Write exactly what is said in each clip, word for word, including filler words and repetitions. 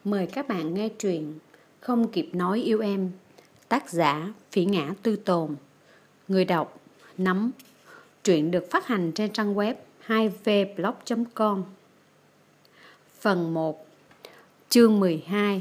Mời các bạn nghe truyện Không kịp nói yêu em, tác giả Phỉ Ngã Tư Tồn, người đọc Nấm. Truyện được phát hành trên trang web hai v blog chấm com. Phần một, chương mười hai.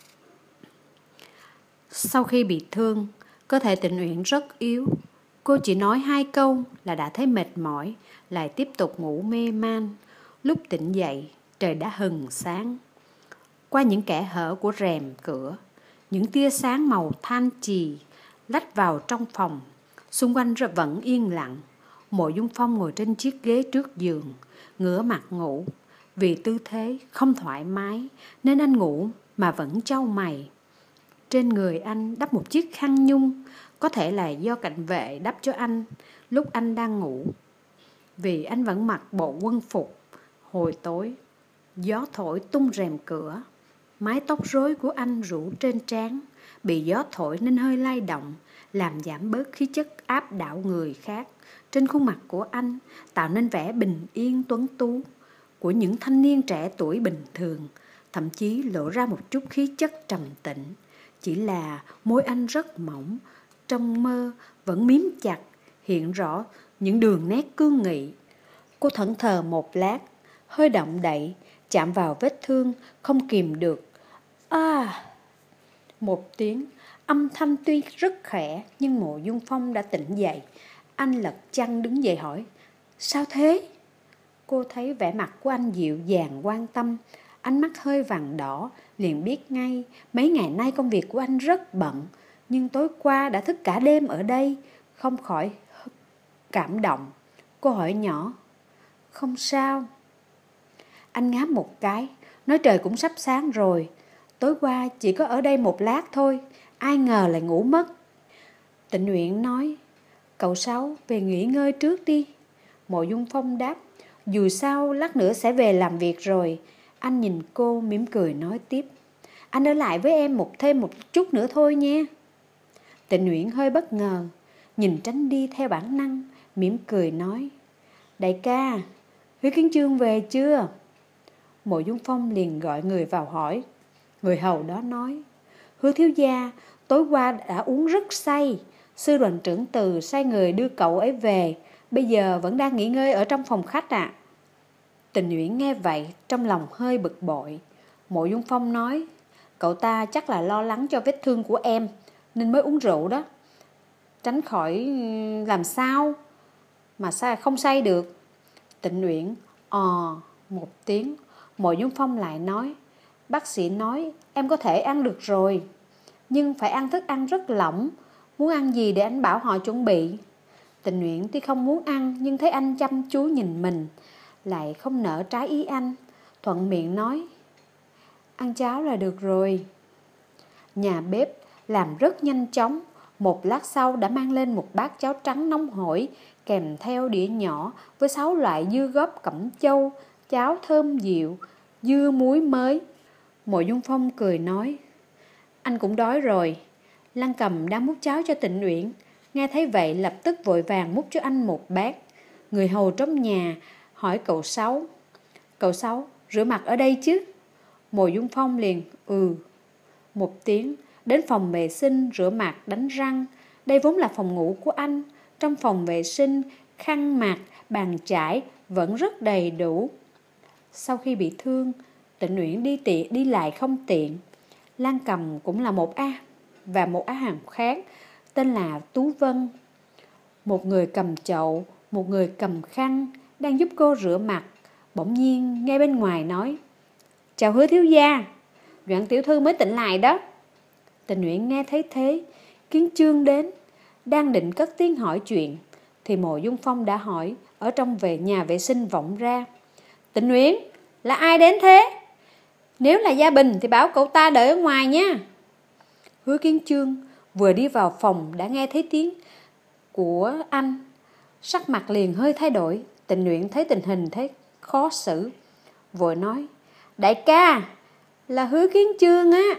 Sau khi bị thương, cơ thể Tịnh Uyển rất yếu. Cô chỉ nói hai câu là đã thấy mệt mỏi, lại tiếp tục ngủ mê man. Lúc tỉnh dậy, trời đã hừng sáng. Qua những kẽ hở của rèm cửa, những tia sáng màu than chì lách vào trong phòng. Xung quanh vẫn yên lặng. Mộ Dung Phong ngồi trên chiếc ghế trước giường, ngửa mặt ngủ. Vì tư thế không thoải mái nên anh ngủ mà vẫn chau mày. Trên người anh đắp một chiếc khăn nhung, có thể là do cảnh vệ đắp cho anh lúc anh đang ngủ. Vì anh vẫn mặc bộ quân phục. Hồi tối, gió thổi tung rèm cửa. Mái tóc rối của anh rủ trên trán, bị gió thổi nên hơi lay động, làm giảm bớt khí chất áp đảo người khác trên khuôn mặt của anh, tạo nên vẻ bình yên tuấn tú của những thanh niên trẻ tuổi bình thường, thậm chí lộ ra một chút khí chất trầm tĩnh. Chỉ là môi anh rất mỏng, trong mơ vẫn miếm chặt, hiện rõ những đường nét cương nghị. Cô thẫn thờ một lát, hơi động đậy, chạm vào vết thương, không kìm được. À! Một tiếng, âm thanh tuy rất khẽ, nhưng Mộ Dung Phong đã tỉnh dậy. Anh lật chăn đứng dậy hỏi, sao thế? Cô thấy vẻ mặt của anh dịu dàng quan tâm, ánh mắt hơi vàng đỏ, liền biết ngay mấy ngày nay công việc của anh rất bận, nhưng tối qua đã thức cả đêm ở đây, không khỏi cảm động. Cô hỏi nhỏ, không sao? Anh ngáp một cái, nói trời cũng sắp sáng rồi, tối qua chỉ có ở đây một lát thôi, ai ngờ lại ngủ mất. Tịnh Uyển nói, cậu Sáu về nghỉ ngơi trước đi. Mộ Dung Phong đáp, dù sao lát nữa sẽ về làm việc rồi. Anh nhìn cô mỉm cười nói tiếp, anh ở lại với em một thêm một chút nữa thôi nha. Tịnh Uyển hơi bất ngờ, nhìn tránh đi theo bản năng, mỉm cười nói, đại ca, Hứa Kiến Chương về chưa? Mộ Dung Phong liền gọi người vào hỏi. Người hầu đó nói, Hứa thiếu gia tối qua đã uống rất say, sư đoàn trưởng Từ sai người đưa cậu ấy về, bây giờ vẫn đang nghỉ ngơi ở trong phòng khách ạ. À. Tịnh Uyển nghe vậy trong lòng hơi bực bội. Mộ Dung Phong nói, cậu ta chắc là lo lắng cho vết thương của em nên mới uống rượu đó. Tránh khỏi làm sao mà sao không say được. Tịnh Uyển ò một tiếng. Mộ Dung Phong lại nói, bác sĩ nói em có thể ăn được rồi, nhưng phải ăn thức ăn rất lỏng. Muốn ăn gì để anh bảo họ chuẩn bị? Tịnh Uyển tuy không muốn ăn, nhưng thấy anh chăm chú nhìn mình, lại không nỡ trái ý anh, thuận miệng nói, ăn cháo là được rồi. Nhà bếp làm rất nhanh chóng, một lát sau đã mang lên một bát cháo trắng nóng hổi, kèm theo đĩa nhỏ với sáu loại dưa góp Cẩm Châu, cháo thơm dịu, dưa muối mới. Mộ Dung Phong cười nói, anh cũng đói rồi. Lăng Cầm đang múc cháo cho Tịnh Uyển, nghe thấy vậy lập tức vội vàng múc cho anh một bát. Người hầu trong nhà hỏi cậu Sáu, cậu Sáu rửa mặt ở đây chứ? Mộ Dung Phong liền ừ một tiếng, đến phòng vệ sinh rửa mặt đánh răng. Đây vốn là phòng ngủ của anh. Trong phòng vệ sinh, khăn mặt, bàn chải vẫn rất đầy đủ. Sau khi bị thương, Tịnh Uyển đi tiện đi lại không tiện. Lan Cầm cũng là một A và một á hàm khác tên là Tú Vân. Một người cầm chậu, một người cầm khăn, đang giúp cô rửa mặt. Bỗng nhiên nghe bên ngoài nói, chào Hứa thiếu gia, Doãn tiểu thư mới tỉnh lại đó. Tịnh Uyển nghe thấy thế, Kiến Chương đến, đang định cất tiếng hỏi chuyện thì Mộ Dung Phong đã hỏi ở trong về nhà vệ sinh vọng ra, Tịnh Uyển, là ai đến thế? Nếu là Gia Bình thì bảo cậu ta đợi ở ngoài nha. Hứa Kiến Chương vừa đi vào phòng đã nghe thấy tiếng của anh, sắc mặt liền hơi thay đổi. Tịnh Uyển thấy tình hình thấy khó xử, vội nói, đại ca, là Hứa Kiến Chương á.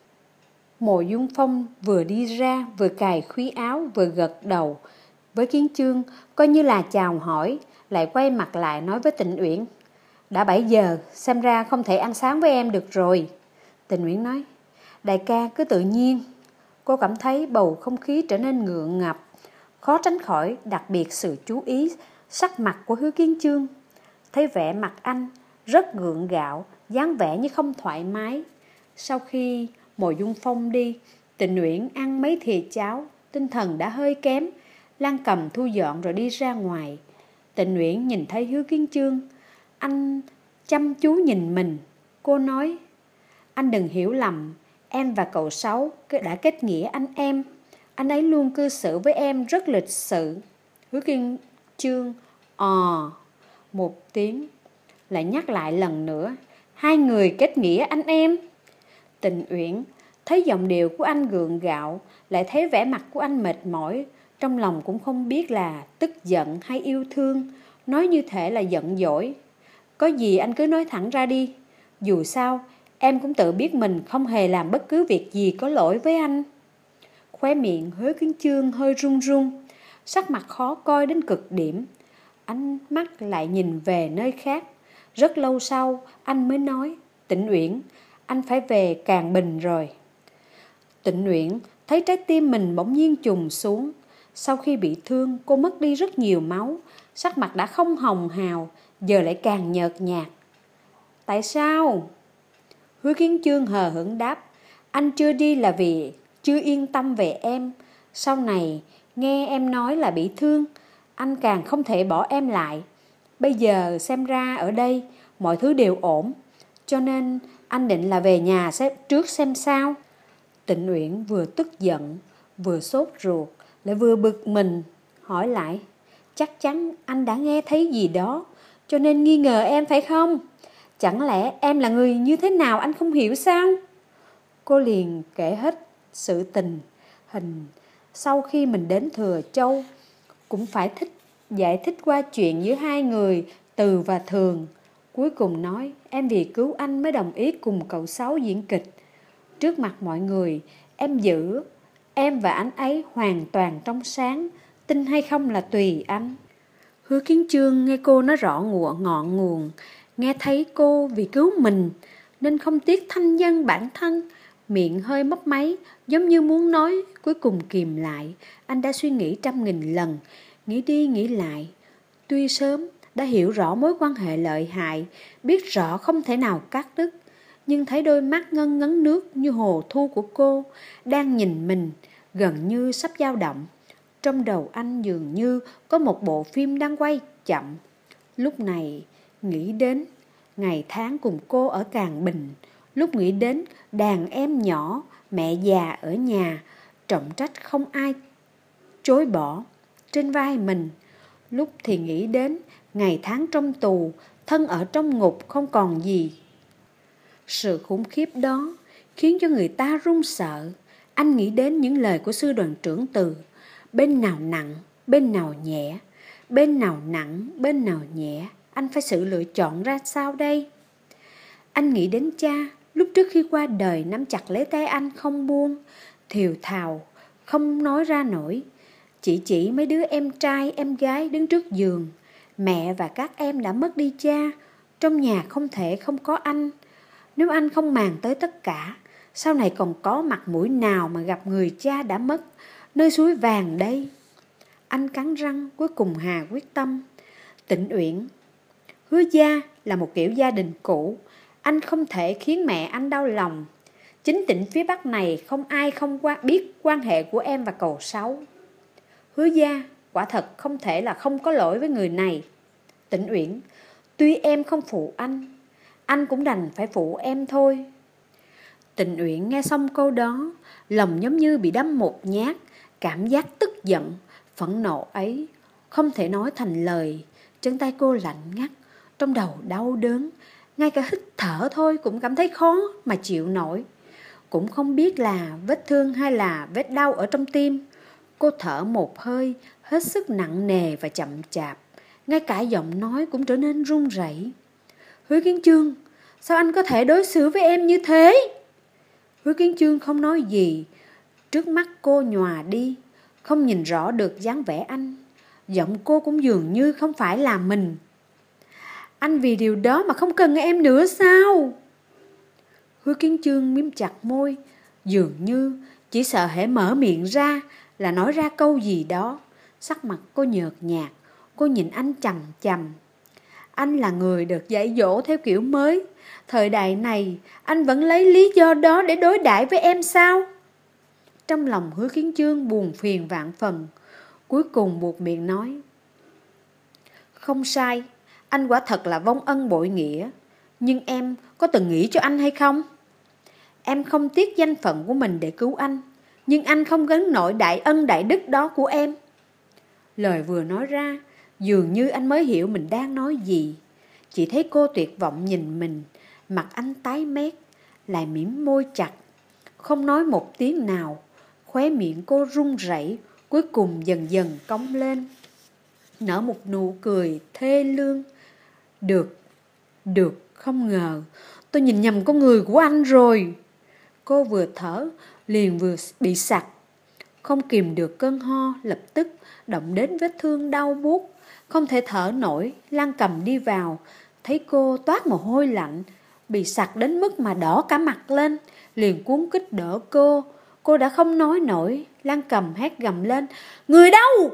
Mộ Dung Phong vừa đi ra vừa cài khúy áo vừa gật đầu với Kiến Chương, coi như là chào hỏi, lại quay mặt lại nói với Tịnh Uyển, đã bảy giờ, xem ra không thể ăn sáng với em được rồi. Tình Uyển nói, đại ca cứ tự nhiên. Cô cảm thấy bầu không khí trở nên ngượng ngập, khó tránh khỏi đặc biệt sự chú ý sắc mặt của Hứa Kiến Chương. Thấy vẻ mặt anh rất gượng gạo, dáng vẻ như không thoải mái. Sau khi Mộ Dung Phong đi, Tình Uyển ăn mấy thìa cháo, tinh thần đã hơi kém. Lan Cầm thu dọn rồi đi ra ngoài. Tình Uyển nhìn thấy Hứa Kiến Chương, anh chăm chú nhìn mình. Cô nói, anh đừng hiểu lầm, em và cậu Sáu đã kết nghĩa anh em. Anh ấy luôn cư xử với em rất lịch sự. Hứa Kiến Chương Ờ một tiếng, lại nhắc lại lần nữa, hai người kết nghĩa anh em. Tình Uyển thấy giọng điệu của anh gượng gạo, lại thấy vẻ mặt của anh mệt mỏi, trong lòng cũng không biết là tức giận hay yêu thương, nói như thể là giận dỗi. Có gì anh cứ nói thẳng ra đi, dù sao em cũng tự biết mình không hề làm bất cứ việc gì có lỗi với anh. Khóe miệng Hứa Kiến Chương hơi run run, sắc mặt khó coi đến cực điểm. Ánh mắt lại nhìn về nơi khác. Rất lâu sau anh mới nói, Tịnh Uyển, anh phải về Càn Bình rồi. Tịnh Uyển thấy trái tim mình bỗng nhiên trùng xuống. Sau khi bị thương, cô mất đi rất nhiều máu, sắc mặt đã không hồng hào, giờ lại càng nhợt nhạt. Tại sao? Hứa Kiến Chương hờ hững đáp, anh chưa đi là vì chưa yên tâm về em. Sau này nghe em nói là bị thương, anh càng không thể bỏ em lại. Bây giờ xem ra ở đây mọi thứ đều ổn, cho nên anh định là về nhà xem trước xem sao. Tịnh Uyển vừa tức giận, vừa sốt ruột, lại vừa bực mình, hỏi lại, chắc chắn anh đã nghe thấy gì đó, cho nên nghi ngờ em phải không? Chẳng lẽ em là người như thế nào anh không hiểu sao? Cô liền kể hết sự tình hình sau khi mình đến Thừa Châu, cũng phải thích giải thích qua chuyện giữa hai người Từ và Thường. Cuối cùng nói, em vì cứu anh mới đồng ý cùng cậu Sáu diễn kịch. Trước mặt mọi người, em giữ em và anh ấy hoàn toàn trong sáng, tin hay không là tùy anh. Hứa Kiến Chương nghe cô nói rõ ngụa ngọn nguồn, nghe thấy cô vì cứu mình nên không tiếc thanh danh bản thân, miệng hơi mấp máy, giống như muốn nói, cuối cùng kìm lại. Anh đã suy nghĩ trăm nghìn lần, nghĩ đi nghĩ lại. Tuy sớm đã hiểu rõ mối quan hệ lợi hại, biết rõ không thể nào cắt đứt, nhưng thấy đôi mắt ngân ngấn nước như hồ thu của cô đang nhìn mình, gần như sắp dao động. Trong đầu anh dường như có một bộ phim đang quay chậm. Lúc này nghĩ đến ngày tháng cùng cô ở Càn Bình, lúc nghĩ đến đàn em nhỏ, mẹ già ở nhà, trọng trách không ai chối bỏ trên vai mình. Lúc thì nghĩ đến ngày tháng trong tù, thân ở trong ngục không còn gì. Sự khủng khiếp đó khiến cho người ta run sợ. Anh nghĩ đến những lời của sư đoàn trưởng Từ, bên nào nặng, bên nào nhẹ, bên nào nặng, bên nào nhẹ, anh phải sự lựa chọn ra sao đây? Anh nghĩ đến cha, lúc trước khi qua đời nắm chặt lấy tay anh không buông, thều thào, không nói ra nổi. Chỉ chỉ mấy đứa em trai, em gái đứng trước giường. Mẹ và các em đã mất đi cha, trong nhà không thể không có anh. Nếu anh không màng tới tất cả, sau này còn có mặt mũi nào mà gặp người cha đã mất nơi suối vàng đây? Anh cắn răng, cuối cùng hà quyết tâm. Tịnh Uyển, Hứa gia là một kiểu gia đình cũ, anh không thể khiến mẹ anh đau lòng. Chính tỉnh phía Bắc này không ai không qua biết quan hệ của em và cậu Sáu. Hứa gia quả thật không thể là không có lỗi với người này. Tịnh Uyển, tuy em không phụ anh, anh cũng đành phải phụ em thôi. Tịnh Uyển nghe xong câu đó, lòng giống như bị đâm một nhát, cảm giác tức giận, phẫn nộ ấy không thể nói thành lời. Chân tay cô lạnh ngắt, trong đầu đau đớn, ngay cả hít thở thôi cũng cảm thấy khó mà chịu nổi. Cũng không biết là vết thương hay là vết đau ở trong tim. Cô thở một hơi hết sức nặng nề và chậm chạp, ngay cả giọng nói cũng trở nên run rẩy. Hứa Kiến Chương, sao anh có thể đối xử với em như thế? Hứa Kiến Chương không nói gì. Trước mắt cô nhòa đi, không nhìn rõ được dáng vẻ anh. Giọng cô cũng dường như không phải là mình. Anh vì điều đó mà không cần em nữa sao? Hứa Kiến Chương mím chặt môi, dường như chỉ sợ hễ mở miệng ra là nói ra câu gì đó. Sắc mặt cô nhợt nhạt, cô nhìn anh chằm chằm. Anh là người được dạy dỗ theo kiểu mới. Thời đại này anh vẫn lấy lý do đó để đối đãi với em sao? Trong lòng Hứa Kiến Chương buồn phiền vạn phần, cuối cùng buộc miệng nói: Không sai, anh quả thật là vong ân bội nghĩa. Nhưng em có từng nghĩ cho anh hay không? Em không tiếc danh phận của mình để cứu anh, nhưng anh không gánh nổi đại ân đại đức đó của em. Lời vừa nói ra, dường như anh mới hiểu mình đang nói gì. Chỉ thấy cô tuyệt vọng nhìn mình, mặt anh tái mét, lại mím môi chặt, không nói một tiếng nào. Khóe miệng cô run rẩy, cuối cùng dần dần cong lên, nở một nụ cười thê lương. Được, được, không ngờ tôi nhìn nhầm con người của anh rồi. Cô vừa thở liền vừa bị sặc, không kìm được cơn ho, lập tức động đến vết thương đau buốt, không thể thở nổi. Lan Cầm đi vào, thấy cô toát mồ hôi lạnh, bị sặc đến mức mà đỏ cả mặt lên, liền cuống quýt đỡ cô. Cô đã không nói nổi. Lan Cầm hét gầm lên: Người đâu?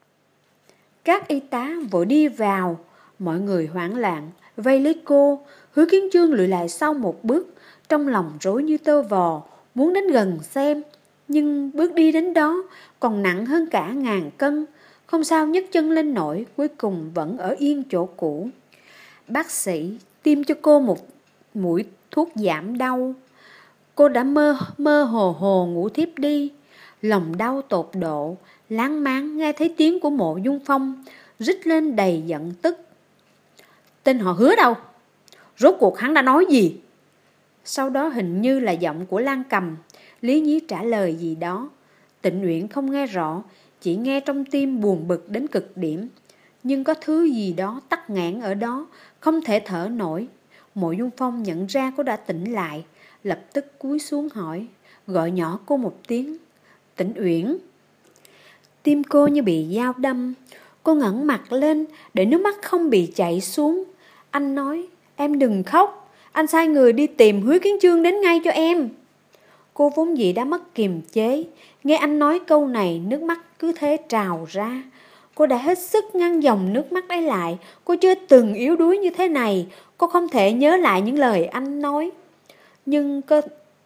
Các y tá vội đi vào, mọi người hoảng loạn vây lấy cô. Hứa Kiến Chương lùi lại sau một bước, trong lòng rối như tơ vò, muốn đến gần xem, nhưng bước đi đến đó còn nặng hơn cả ngàn cân, không sao nhấc chân lên nổi, cuối cùng vẫn ở yên chỗ cũ. Bác sĩ tiêm cho cô một mũi thuốc giảm đau. Cô đã mơ mơ hồ hồ ngủ thiếp đi, lòng đau tột độ, láng máng nghe thấy tiếng của Mộ Dung Phong rít lên đầy giận tức. Tên họ Hứa đâu? Rốt cuộc hắn đã nói gì? Sau đó hình như là giọng của Lan Cầm, lý nhí trả lời gì đó. Tịnh Uyển không nghe rõ, chỉ nghe trong tim buồn bực đến cực điểm. Nhưng có thứ gì đó tắc nghẽn ở đó, không thể thở nổi. Mộ Dung Phong nhận ra cô đã tỉnh lại, lập tức cúi xuống hỏi, gọi nhỏ cô một tiếng: Tịnh Uyển. Tim cô như bị dao đâm. Cô ngẩng mặt lên để nước mắt không bị chảy xuống. Anh nói: Em đừng khóc, anh sai người đi tìm Hứa Kiến Chương đến ngay cho em. Cô vốn dĩ đã mất kiềm chế, nghe anh nói câu này nước mắt cứ thế trào ra. Cô đã hết sức ngăn dòng nước mắt ấy lại. Cô chưa từng yếu đuối như thế này. Cô không thể nhớ lại những lời anh nói, nhưng cô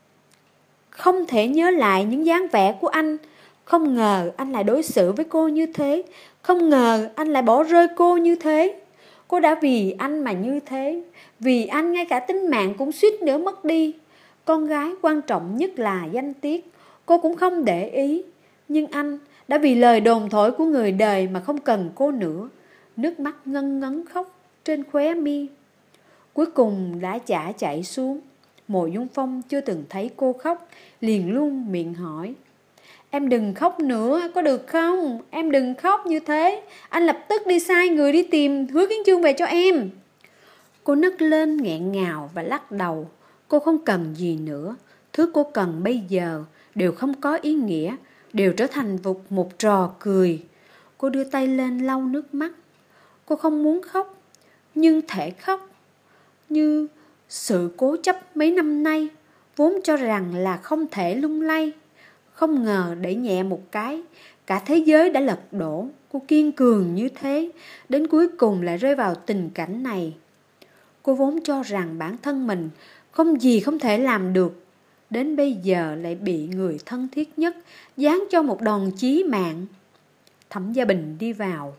không thể nhớ lại những dáng vẻ của anh. Không ngờ anh lại đối xử với cô như thế. Không ngờ anh lại bỏ rơi cô như thế. Cô đã vì anh mà như thế. Vì anh ngay cả tính mạng cũng suýt nữa mất đi. Con gái quan trọng nhất là danh tiết, cô cũng không để ý. Nhưng anh đã vì lời đồn thổi của người đời mà không cần cô nữa. Nước mắt ngân ngấn khóc trên khóe mi, cuối cùng đã chả chảy xuống. Mộ Dung Phong chưa từng thấy cô khóc, liền luôn miệng hỏi: Em đừng khóc nữa, có được không? Em đừng khóc như thế. Anh lập tức đi sai người đi tìm Hứa Kiến Chương về cho em. Cô nấc lên nghẹn ngào và lắc đầu. Cô không cần gì nữa. Thứ cô cần bây giờ đều không có ý nghĩa, đều trở thành một, một trò cười. Cô đưa tay lên lau nước mắt. Cô không muốn khóc, nhưng thể khóc. Như sự cố chấp mấy năm nay, vốn cho rằng là không thể lung lay. Không ngờ đẩy nhẹ một cái, cả thế giới đã lật đổ. Cô kiên cường như thế, đến cuối cùng lại rơi vào tình cảnh này. Cô vốn cho rằng bản thân mình không gì không thể làm được, đến bây giờ lại bị người thân thiết nhất giáng cho một đòn chí mạng. Thẩm Gia Bình đi vào.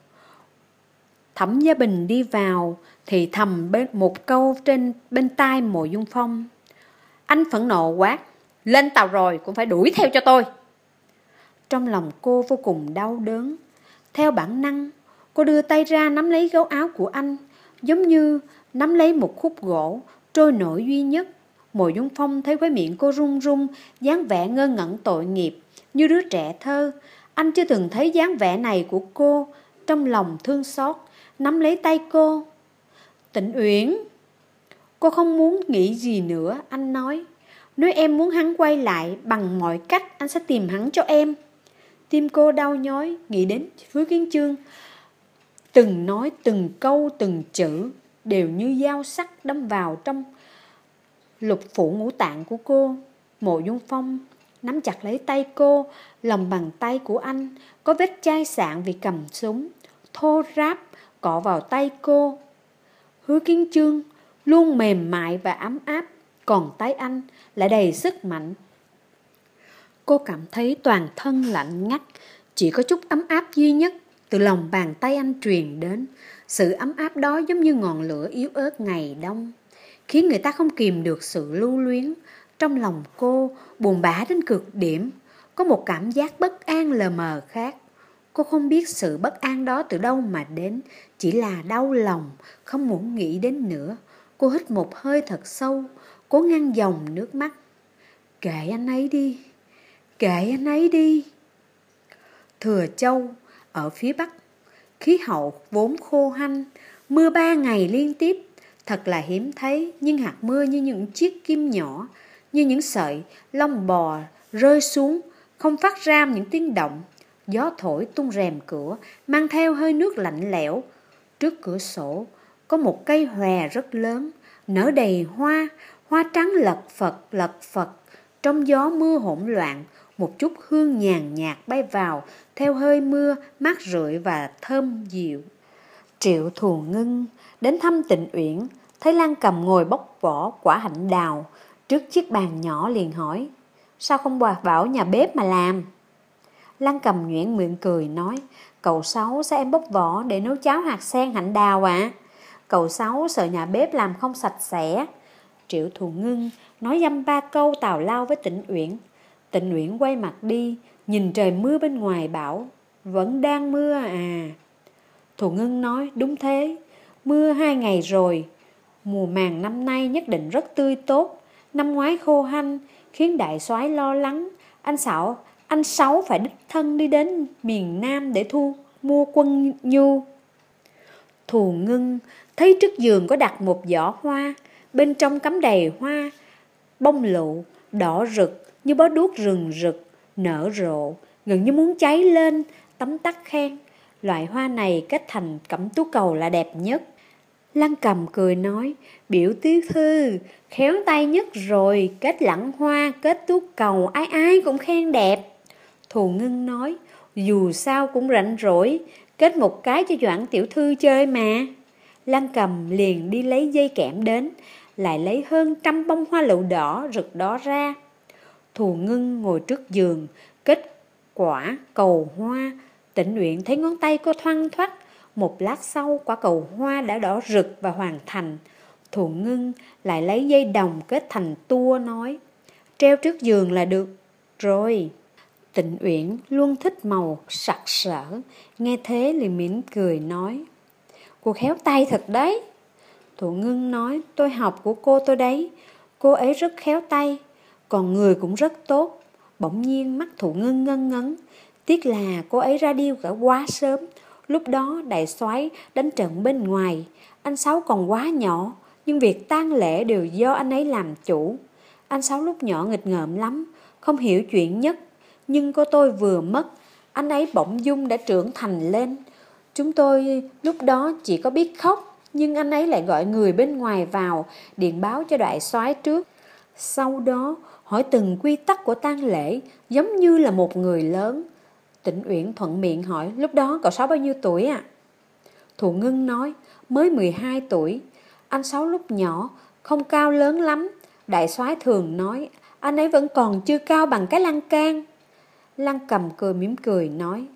Thẩm Gia Bình đi vào thì thầm bên một câu trên bên tai Mộ Dung Phong. Anh phẫn nộ quát: Lên tàu rồi cũng phải đuổi theo cho tôi. Trong lòng cô vô cùng đau đớn. Theo bản năng, cô đưa tay ra nắm lấy gấu áo của anh, giống như nắm lấy một khúc gỗ trôi nổi duy nhất. Mộ Dung Phong thấy khóe miệng cô run run, dáng vẻ ngơ ngẩn tội nghiệp như đứa trẻ thơ. Anh chưa từng thấy dáng vẻ này của cô, trong lòng thương xót, nắm lấy tay cô. Tịnh Uyển. Cô không muốn nghĩ gì nữa. Anh nói: Nếu em muốn hắn quay lại, bằng mọi cách anh sẽ tìm hắn cho em. Tim cô đau nhói, nghĩ đến Hứa Kiến Chương. Từng nói từng câu từng chữ đều như dao sắc đâm vào trong lục phủ ngũ tạng của cô. Mộ Dung Phong nắm chặt lấy tay cô, lòng bàn tay của anh có vết chai sạn vì cầm súng, thô ráp cọ vào tay cô. Hứa Kiến Chương luôn mềm mại và ấm áp, còn tay anh lại đầy sức mạnh. Cô cảm thấy toàn thân lạnh ngắt, chỉ có chút ấm áp duy nhất từ lòng bàn tay anh truyền đến. Sự ấm áp đó giống như ngọn lửa yếu ớt ngày đông, khiến người ta không kìm được sự lưu luyến. Trong lòng cô buồn bã đến cực điểm, có một cảm giác bất an lờ mờ khác. Cô không biết sự bất an đó từ đâu mà đến, chỉ là đau lòng, không muốn nghĩ đến nữa. Cô hít một hơi thật sâu, cố ngăn dòng nước mắt. Kệ anh ấy đi, kệ anh ấy đi. Thừa Châu ở phía Bắc, khí hậu vốn khô hanh, mưa ba ngày liên tiếp, thật là hiếm thấy. Nhưng hạt mưa như những chiếc kim nhỏ, như những sợi lông bò rơi xuống, không phát ra những tiếng động. Gió thổi tung rèm cửa, mang theo hơi nước lạnh lẽo. Trước cửa sổ có một cây hòe rất lớn, nở đầy hoa, hoa trắng lật phật lật phật. Trong gió mưa hỗn loạn, một chút hương nhàn nhạt bay vào, theo hơi mưa mát rượi và thơm dịu. Triệu Thù Ngưng đến thăm Tịnh Uyển, thấy Lan Cầm ngồi bóc vỏ quả hạnh đào trước chiếc bàn nhỏ, liền hỏi: sao không bảo nhà bếp mà làm? Lan Cầm nhuyễn miệng cười nói: cậu Sáu sao em bóc vỏ để nấu cháo hạt sen hạnh đào ạ? À? Cậu Sáu sợ nhà bếp làm không sạch sẽ. Triệu Thù Ngưng nói dăm ba câu tào lao với Tịnh Uyển. Tịnh Uyển quay mặt đi, nhìn trời mưa bên ngoài bảo: vẫn đang mưa à? Thù Ngưng nói: đúng thế, mưa hai ngày rồi. Mùa màng năm nay nhất định rất tươi tốt. Năm ngoái khô hanh, khiến đại soái lo lắng. Anh Sáu, anh Sáu phải đích thân đi đến miền Nam để thu mua quân nhu. Thù Ngưng thấy trước giường có đặt một giỏ hoa, bên trong cắm đầy hoa bông lụ đỏ rực như bó đuốc rừng rực, nở rộ gần như muốn cháy lên. Tấm tắc khen: loại hoa này kết thành cẩm tú cầu là đẹp nhất. Lan Cầm cười nói: biểu tiểu thư khéo tay nhất rồi, kết lẵng hoa kết tú cầu ai ai cũng khen đẹp. Thù Ngưng nói: dù sao cũng rảnh rỗi, kết một cái cho Doãn tiểu thư chơi mà. Lan Cầm liền đi lấy dây kẽm đến, lại lấy hơn trăm bông hoa lựu đỏ rực đó ra. Thù Ngưng ngồi trước giường kết quả cầu hoa. Tịnh Uyển thấy ngón tay cô thoăn thoắt, một lát sau quả cầu hoa đã đỏ rực và hoàn thành. Thù Ngưng lại lấy dây đồng kết thành tua, nói: treo trước giường là được rồi. Tịnh Uyển luôn thích màu sặc sỡ, nghe thế liền mỉm cười nói: cô khéo tay thật đấy. Thù Ngưng nói: tôi học của cô tôi đấy, cô ấy rất khéo tay, còn người cũng rất tốt. Bỗng nhiên mắt Thù Ngưng ngân ngấn, tiếc là cô ấy ra đi cả quá sớm. Lúc đó đại soái đánh trận bên ngoài, anh Sáu còn quá nhỏ, nhưng việc tang lễ đều do anh ấy làm chủ. Anh Sáu lúc nhỏ nghịch ngợm lắm, không hiểu chuyện nhất. Nhưng cô tôi vừa mất, anh ấy bỗng dưng đã trưởng thành lên. Chúng tôi lúc đó chỉ có biết khóc, nhưng anh ấy lại gọi người bên ngoài vào, điện báo cho đại soái trước. Sau đó hỏi từng quy tắc của tang lễ, giống như là một người lớn. Tịnh Uyển thuận miệng hỏi: lúc đó cậu Sáu bao nhiêu tuổi ạ? À? Thù Ngưng nói: mới mười hai tuổi. Anh Sáu lúc nhỏ không cao lớn lắm, đại soái thường nói anh ấy vẫn còn chưa cao bằng cái lan can. Lan Cầm cười mỉm cười nói: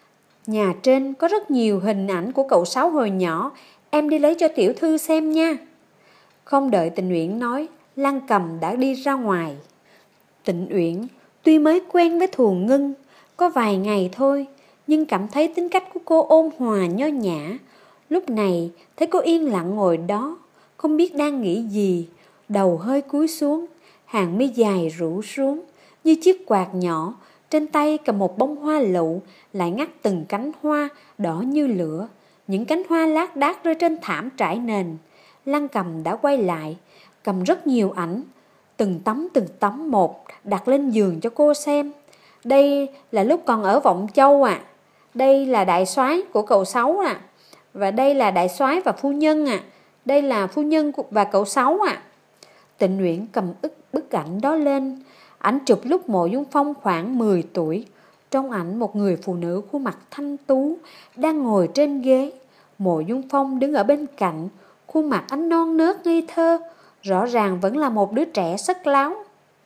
nhà trên có rất nhiều hình ảnh của cậu Sáu hồi nhỏ, em đi lấy cho tiểu thư xem nha. Không đợi Tịnh Uyển nói, Lan Cầm đã đi ra ngoài. Tịnh Uyển tuy mới quen với Thù Ngưng có vài ngày thôi, nhưng cảm thấy tính cách của cô ôn hòa nho nhã. Lúc này thấy cô yên lặng ngồi đó, không biết đang nghĩ gì, đầu hơi cúi xuống, hàng mi dài rủ xuống như chiếc quạt nhỏ, trên tay cầm một bông hoa lựu, lại ngắt từng cánh hoa đỏ như lửa. Những cánh hoa lác đác rơi trên thảm trải nền. Lan Cầm đã quay lại, cầm rất nhiều ảnh, từng tấm từng tấm một đặt lên giường cho cô xem. Đây là lúc còn ở Vọng Châu à, đây là đại soái của cậu Sáu à, và đây là đại soái và phu nhân à, đây là phu nhân và cậu Sáu à. Tịnh Uyển cầm ức bức ảnh đó lên. Ảnh chụp lúc Mộ Dung Phong khoảng mười tuổi. Trong ảnh một người phụ nữ khuôn mặt thanh tú đang ngồi trên ghế. Mộ Dung Phong đứng ở bên cạnh, khuôn mặt anh non nớt ngây thơ, rõ ràng vẫn là một đứa trẻ sất láo.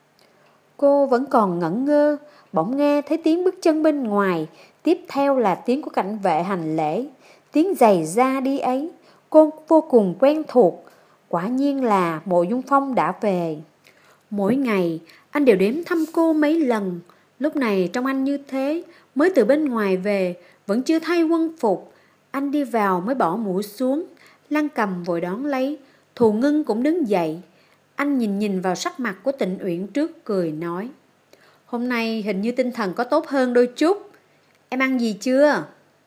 Cô vẫn còn ngẩn ngơ, bỗng nghe thấy tiếng bước chân bên ngoài, tiếp theo là tiếng của cảnh vệ hành lễ. Tiếng giày da đi ấy, cô vô cùng quen thuộc, quả nhiên là Mộ Dung Phong đã về. Mỗi ngày, anh đều đến thăm cô mấy lần, lúc này trông anh như thế, mới từ bên ngoài về, vẫn chưa thay quân phục. Anh đi vào mới bỏ mũ xuống, Lăng Cầm vội đón lấy, Thù Ngân cũng đứng dậy. Anh nhìn nhìn vào sắc mặt của Tịnh Uyển trước, cười nói: Hôm nay hình như tinh thần có tốt hơn đôi chút. Em ăn gì chưa?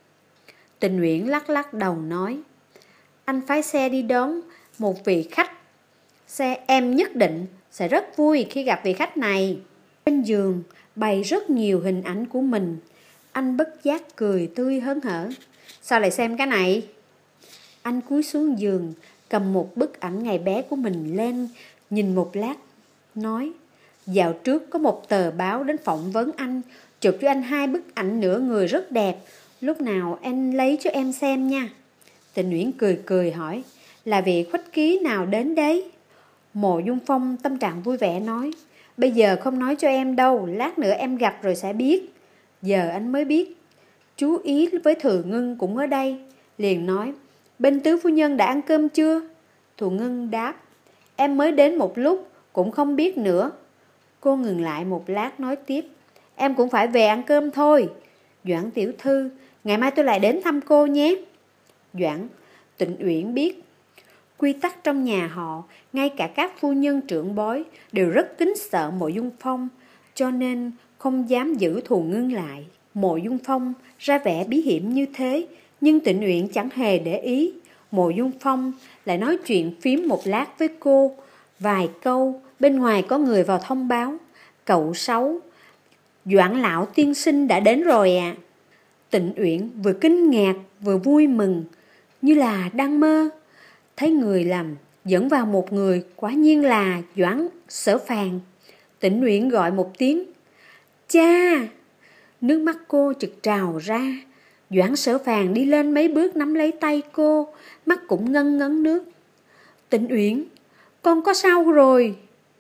Tịnh Uyển lắc lắc đầu nói: Anh phái xe đi đón một vị khách. Xe em nhất định sẽ rất vui khi gặp vị khách này. Trên giường bày rất nhiều hình ảnh của mình. Anh bất giác cười tươi hớn hở. Sao lại xem cái này? Anh cúi xuống giường, cầm một bức ảnh ngày bé của mình lên, nhìn một lát, nói: Dạo trước có một tờ báo đến phỏng vấn anh, chụp cho anh hai bức ảnh nửa người rất đẹp. Lúc nào anh lấy cho em xem nha. Tịnh Uyển cười cười hỏi: Là vị khuếch ký nào đến đấy? Mộ Dung Phong tâm trạng vui vẻ nói: Bây giờ không nói cho em đâu, lát nữa em gặp rồi sẽ biết. Giờ anh mới biết. Chú ý với Thừa Ngân cũng ở đây, liền nói: Bên tứ phu nhân đã ăn cơm chưa? Thừa Ngân đáp: Em mới đến một lúc, cũng không biết nữa. Cô ngừng lại một lát nói tiếp: Em cũng phải về ăn cơm thôi. Doãn tiểu thư, ngày mai tôi lại đến thăm cô nhé. Doãn. Tịnh Uyển biết quy tắc trong nhà họ, ngay cả các phu nhân trưởng bối đều rất kính sợ Mộ Dung Phong, cho nên không dám giữ Thù Ngân lại. Mộ Dung Phong ra vẻ bí hiểm như thế, nhưng Tịnh Uyển chẳng hề để ý. Mộ Dung Phong lại nói chuyện phím một lát với cô vài câu. Bên ngoài có người vào thông báo: Cậu Sáu, Doãn lão tiên sinh đã đến rồi ạ. À. Tịnh Uyển vừa kinh ngạc vừa vui mừng, như là đang mơ. Thấy người làm dẫn vào một người, quả nhiên là Doãn Sở Phàn. Tịnh Uyển gọi một tiếng: Cha! Nước mắt cô trực trào ra. Doãn Sở Phàn đi lên mấy bước nắm lấy tay cô, mắt cũng ngân ngấn nước. Tịnh Uyển, con có sao rồi?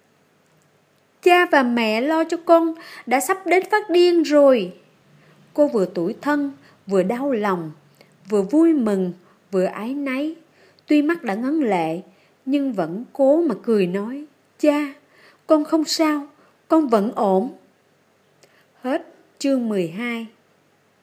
Cha và mẹ lo cho con đã sắp đến phát điên rồi. Cô vừa tủi thân, vừa đau lòng, vừa vui mừng, vừa áy náy. Tuy mắt đã ngấn lệ, nhưng vẫn cố mà cười nói: Cha, con không sao, con vẫn ổn. Hết chương mười hai.